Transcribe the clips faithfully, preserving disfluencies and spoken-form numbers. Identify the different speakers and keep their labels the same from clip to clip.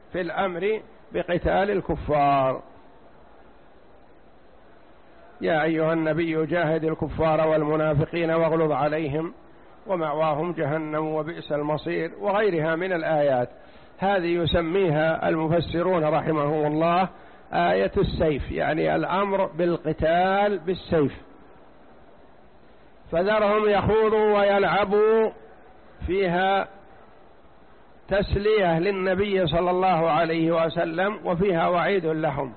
Speaker 1: في الأمر بقتال الكفار. يا أيها النبي جاهد الكفار والمنافقين واغلظ عليهم ومأواهم جهنم وبئس المصير، وغيرها من الآيات. هذه يسميها المفسرون رحمهم الله آية السيف، يعني الأمر بالقتال بالسيف. فذرهم يخوضوا ويلعبوا، فيها تسلية للنبي صلى الله عليه وسلم، وفيها وعيد لهم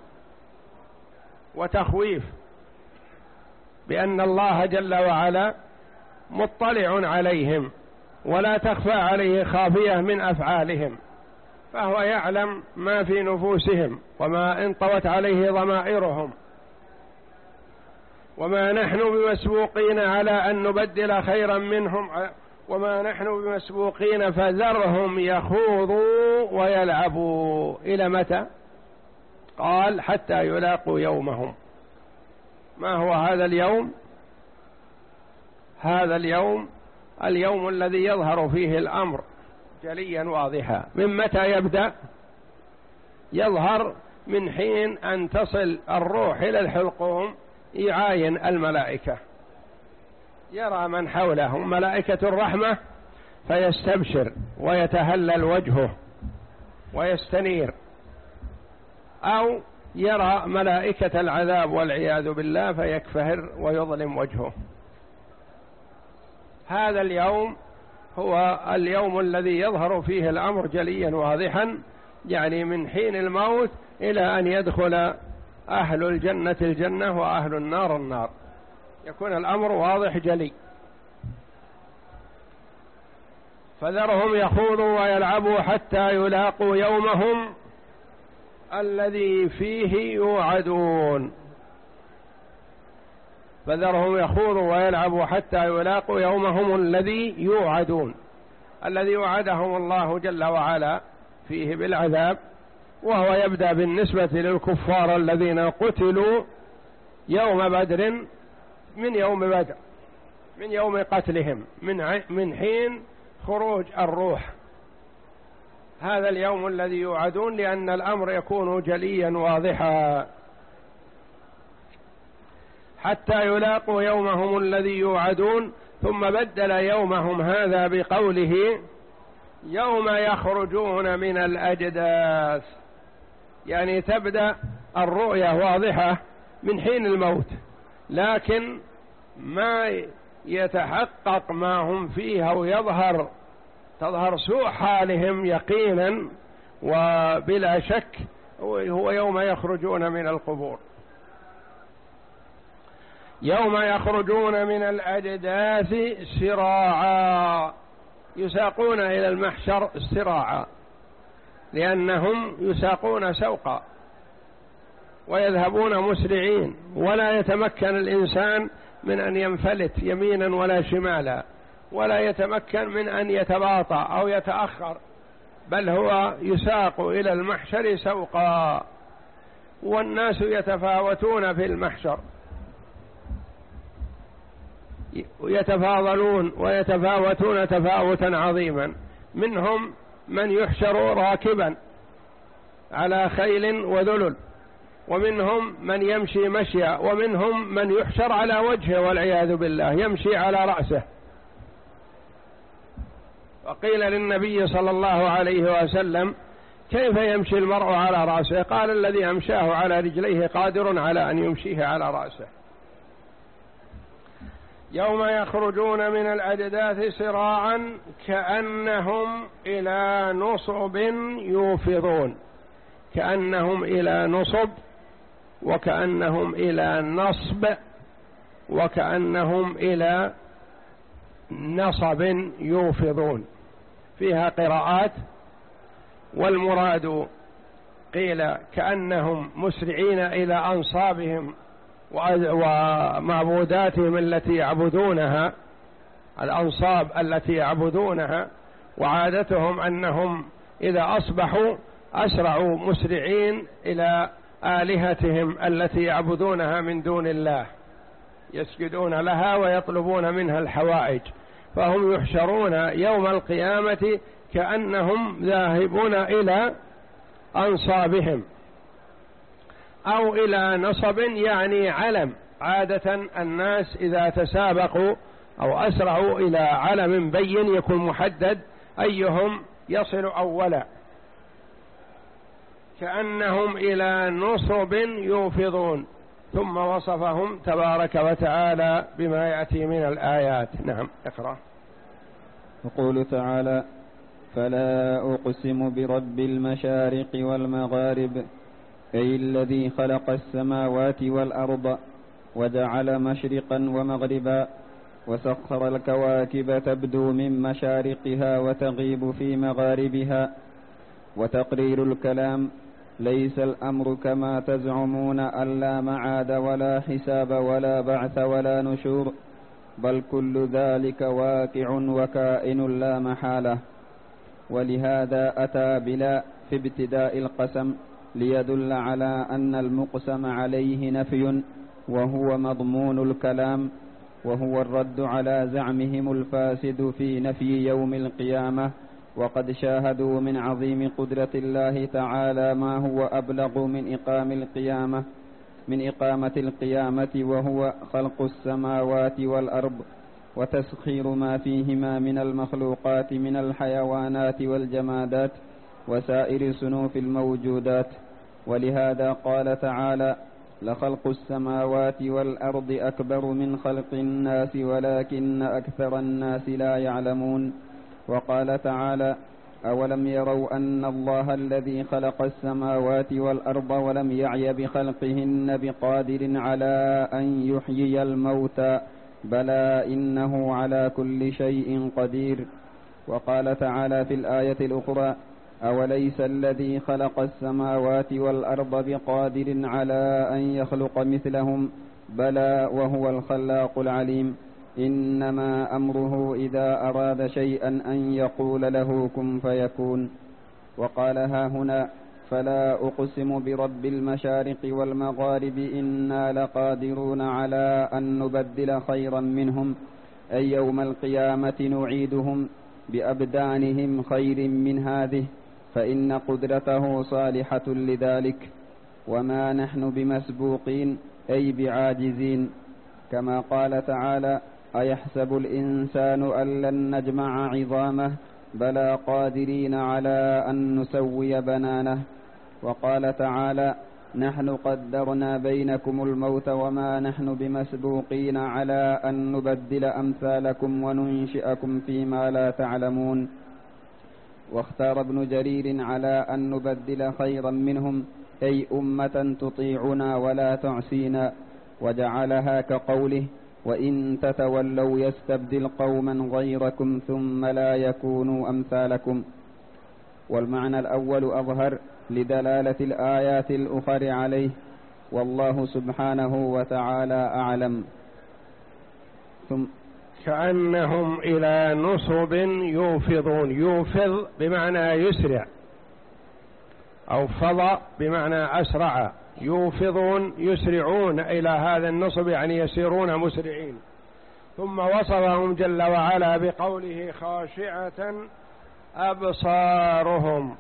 Speaker 1: وتخويف بأن الله جل وعلا مطلع عليهم ولا تخفى عليه خافية من أفعالهم، فهو يعلم ما في نفوسهم وما انطوت عليه ضمائرهم، وما نحن بمسبوقين على أن نبدل خيرا منهم، وما نحن بمسبوقين، فذرهم يخوضوا ويلعبوا إلى متى؟ قال حتى يلاقوا يومهم. ما هو هذا اليوم؟ هذا اليوم اليوم الذي يظهر فيه الأمر جليا واضحا. من متى يبدأ؟ يظهر من حين أن تصل الروح إلى الحلقوم يعاين الملائكة، يرى من حولهم ملائكة الرحمة فيستبشر ويتهلل وجهه ويستنير، أو يرى ملائكة العذاب والعياذ بالله فيكفهر ويظلم وجهه. هذا اليوم هو اليوم الذي يظهر فيه الأمر جليا واضحا، يعني من حين الموت إلى أن يدخل أهل الجنة الجنة وأهل النار النار، يكون الأمر واضح جلي. فذرهم يخوضوا ويلعبوا حتى يلاقوا يومهم الذي فيه يوعدون. فذرهم يخوضوا ويلعبوا حتى يلاقوا يومهم الذي يوعدون، الذي وعدهم الله جل وعلا فيه بالعذاب، وهو يبدأ بالنسبة للكفار الذين قتلوا يوم بدر، من يوم بدر، من يوم قتلهم، من من حين خروج الروح. هذا اليوم الذي يوعدون، لأن الأمر يكون جليا واضحا. حتى يلاقوا يومهم الذي يوعدون، ثم بدل يومهم هذا بقوله يوم يخرجون من الأجداث، يعني تبدأ الرؤية واضحة من حين الموت، لكن ما يتحقق ما هم فيه ويظهر تظهر سوء حالهم يقينا وبلا شك، هو يوم يخرجون من القبور. يوم يخرجون من الأجداث سراعا، يساقون إلى المحشر سراعا، لأنهم يساقون سوقا ويذهبون مسرعين، ولا يتمكن الإنسان من أن ينفلت يمينا ولا شمالا، ولا يتمكن من أن يتباطأ أو يتأخر، بل هو يساق إلى المحشر سوقا. والناس يتفاوتون في المحشر، يتفاضلون ويتفاوتون تفاوتا عظيما. منهم من يحشر راكبا على خيل وذلل، ومنهم من يمشي مشيا، ومنهم من يحشر على وجهه والعياذ بالله يمشي على رأسه. وقيل للنبي صلى الله عليه وسلم كيف يمشي المرء على رأسه؟ قال الذي أمشاه على رجليه قادر على أن يمشيه على رأسه. يوم يخرجون من الأجداث سراعا كأنهم إلى نصب يوفضون، كأنهم إلى نصب، وكأنهم إلى نصب، وكأنهم إلى نصب يوفضون، فيها قراءات. والمراد قيل كأنهم مسرعين إلى أنصابهم ومعبوداتهم التي يعبدونها، الأنصاب التي يعبدونها، وعادتهم أنهم إذا أصبحوا أسرعوا مسرعين إلى آلهتهم التي يعبدونها من دون الله، يسجدون لها ويطلبون منها الحوائج، فهم يحشرون يوم القيامة كأنهم ذاهبون إلى أنصابهم، أو إلى نصب يعني علم. عادة الناس إذا تسابقوا أو أسرعوا إلى علم بين يكون محدد أيهم يصل أولا، كأنهم إلى نصب يوفضون. ثم وصفهم تبارك وتعالى بما يأتي من الآيات. نعم، اقرأ.
Speaker 2: يقول تعالى: فلا أقسم برب المشارق والمغارب، أي الذي خلق السماوات والأرض وجعل مشرقا ومغربا، وسخر الكواكب تبدو من مشارقها وتغيب في مغاربها. وتقرير الكلام: ليس الأمر كما تزعمون أن لا معاد ولا حساب ولا بعث ولا نشور، بل كل ذلك واقع وكائن لا محالة. ولهذا أتى بلا في ابتداء القسم ليدل على أن المقسم عليه نفي، وهو مضمون الكلام، وهو الرد على زعمهم الفاسد في نفي يوم القيامة. وقد شاهدوا من عظيم قدرة الله تعالى ما هو أبلغ من إقام القيامة من إقامة القيامة، وهو خلق السماوات والأرض وتسخير ما فيهما من المخلوقات من الحيوانات والجمادات وسائر صنوف الموجودات. ولهذا قال تعالى: لخلق السماوات والأرض أكبر من خلق الناس ولكن أكثر الناس لا يعلمون. وقال تعالى: أولم يروا أن الله الذي خلق السماوات والأرض ولم يعي بخلقهن بقادر على أن يحيي الموتى، بلى إنه على كل شيء قدير. وقال تعالى في الآية الأخرى: أوليس الذي خلق السماوات والأرض بقادر على أن يخلق مثلهم، بلى وهو الخلاق العليم، إنما أمره إذا أراد شيئا أن يقول له كن فيكون. وقال ها هنا: فلا أقسم برب المشارق والمغارب إنا لقادرون على أن نبدل خيرا منهم، أي يوم القيامة نعيدهم بأبدانهم خير من هذه، فإن قدرته صالحة لذلك، وما نحن بمسبوقين أي بعاجزين. كما قال تعالى: أيحسب الإنسان أن لن نجمع عظامه، بلى قادرين على أن نسوي بنانه. وقال تعالى: نحن قدرنا بينكم الموت وما نحن بمسبوقين على أن نبدل أمثالكم وننشئكم فيما لا تعلمون. واختار ابن جرير على أن نبدل خيرا منهم، أي أمة تطيعنا ولا تعصينا، وجعلها كقوله: وإن تتولوا يستبدل قوما غيركم ثم لا يكونوا أمثالكم. والمعنى الأول أظهر لدلالة الآيات الأخر عليه، والله سبحانه وتعالى أعلم. ثم
Speaker 1: كأنهم إلى نصب يوفضون. يوفض بمعنى يسرع، أو فض بمعنى أسرع. يوفضون يسرعون إلى هذا النصب، يعني يسيرون مسرعين. ثم وصفهم جل وعلا بقوله: خاشعة أبصارهم.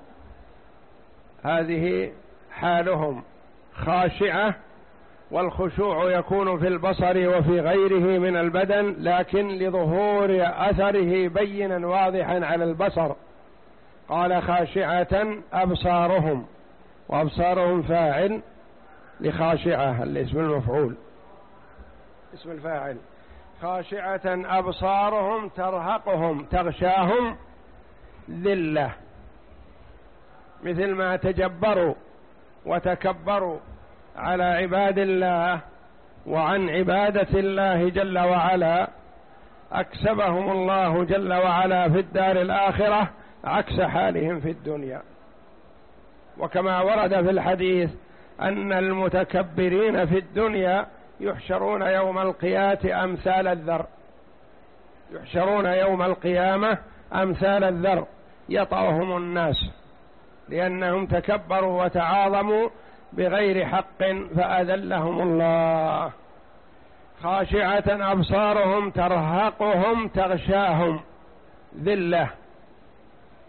Speaker 1: هذه حالهم خاشعة، والخشوع يكون في البصر وفي غيره من البدن، لكن لظهور أثره بينا واضحا على البصر. قال: خاشعة أبصارهم، وأبصارهم فاعل لخاشعة الاسم المفعول اسم الفاعل. خاشعة أبصارهم ترهقهم تغشاهم ذلة، مثل ما تجبروا وتكبروا على عباد الله وعن عبادة الله جل وعلا، أكسبهم الله جل وعلا في الدار الآخرة عكس حالهم في الدنيا. وكما ورد في الحديث أن المتكبرين في الدنيا يحشرون يوم القيامة أمثال الذر، يحشرون يوم القيامة أمثال الذر يطأهم الناس، لأنهم تكبروا وتعاظموا بغير حق فأذلهم الله. خاشعة أبصارهم ترهقهم تغشاهم ذلة،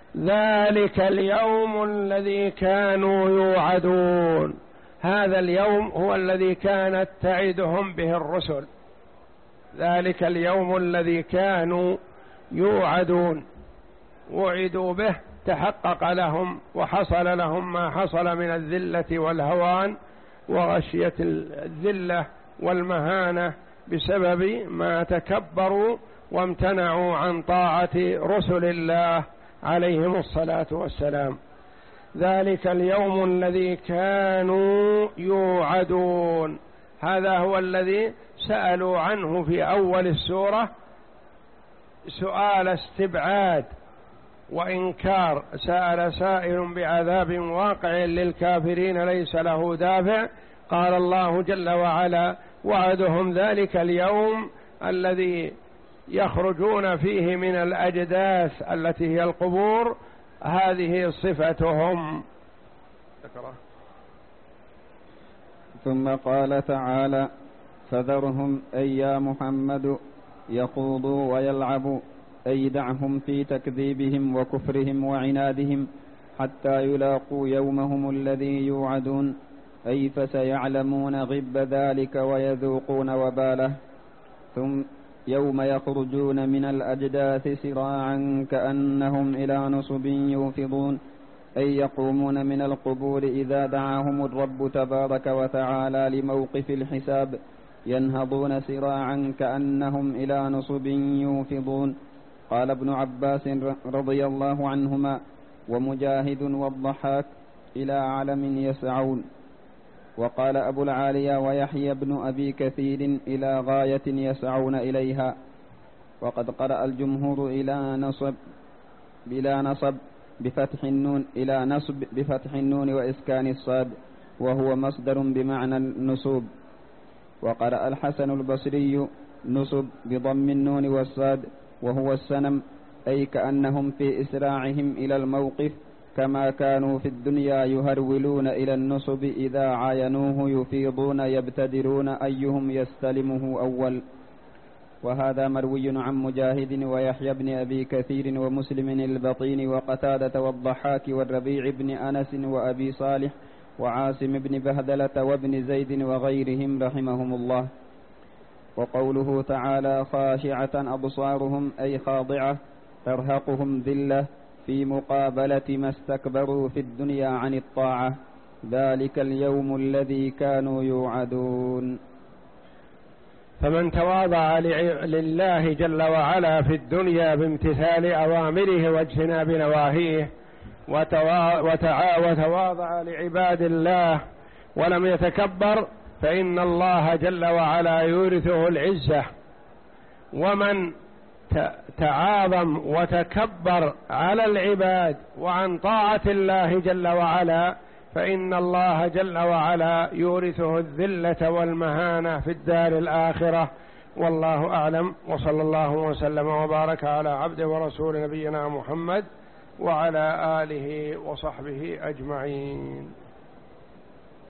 Speaker 1: ذلك اليوم الذي كانوا يوعدون. هذا اليوم هو الذي كانت تعدهم به الرسل، ذلك اليوم الذي كانوا يوعدون، وعدوا به، تحقق لهم وحصل لهم ما حصل من الذلة والهوان وغشية الذلة والمهانة بسبب ما تكبروا وامتنعوا عن طاعة رسل الله عليهم الصلاة والسلام. ذلك اليوم الذي كانوا يوعدون، هذا هو الذي سألوا عنه في أول السورة سؤال استبعاد وإنكار، سأل سائل بعذاب واقع للكافرين ليس له دافع، قال الله جل وعلا وعدهم ذلك اليوم الذي يخرجون فيه من الأجداث التي هي القبور، هذه صفتهم.
Speaker 2: ثم قال تعالى فذرهم أي يا محمد يخوضوا ويلعبوا، أي دعهم في تكذيبهم وكفرهم وعنادهم حتى يلاقوا يومهم الذي يوعدون، أي فسيعلمون غب ذلك ويذوقون وباله. ثم يوم يخرجون من الأجداث سراعا كأنهم إلى نصب يوفضون، أي يقومون من القبور إذا دعاهم الرب تبارك وتعالى لموقف الحساب، ينهضون سراعا كأنهم إلى نصب يوفضون. قال ابن عباس رضي الله عنهما ومجاهد والضحاك إلى علم يسعون. وقال أبو العالية ويحيى بن أبي كثير إلى غاية يسعون إليها. وقد قرأ الجمهور إلى نصب بلا نصب بفتح النون إلى نصب بفتح النون وإسكان الصاد، وهو مصدر بمعنى النصوب. وقرأ الحسن البصري نصب بضم النون والصاد، وهو السنم، أي كأنهم في إسراعهم إلى الموقف كما كانوا في الدنيا يهرولون إلى النصب إذا عاينوه يفيضون يبتدرون أيهم يستلمه أول. وهذا مروي عن مجاهد ويحيى بن أبي كثير ومسلم البطين وقتادة والضحاك والربيع بن أنس وأبي صالح وعاصم بن بهدلة وابن زيد وغيرهم رحمهم الله. وقوله تعالى خاشعة أبصارهم أي خاضعة ترهقهم ذلة في مقابلة ما استكبروا في الدنيا عن الطاعة، ذلك اليوم الذي كانوا يوعدون.
Speaker 1: فمن تواضع لله جل وعلا في الدنيا بامتثال أوامره واجتناب نواهيه وتواضع لعباد الله ولم يتكبر، فإن الله جل وعلا يورثه العزة. ومن تعاظم وتكبر على العباد وعن طاعة الله جل وعلا، فإن الله جل وعلا يورثه الذلة والمهانة في الدار الآخرة. والله أعلم، وصلى الله وسلم وبارك على عبده ورسول نبينا محمد وعلى آله وصحبه أجمعين.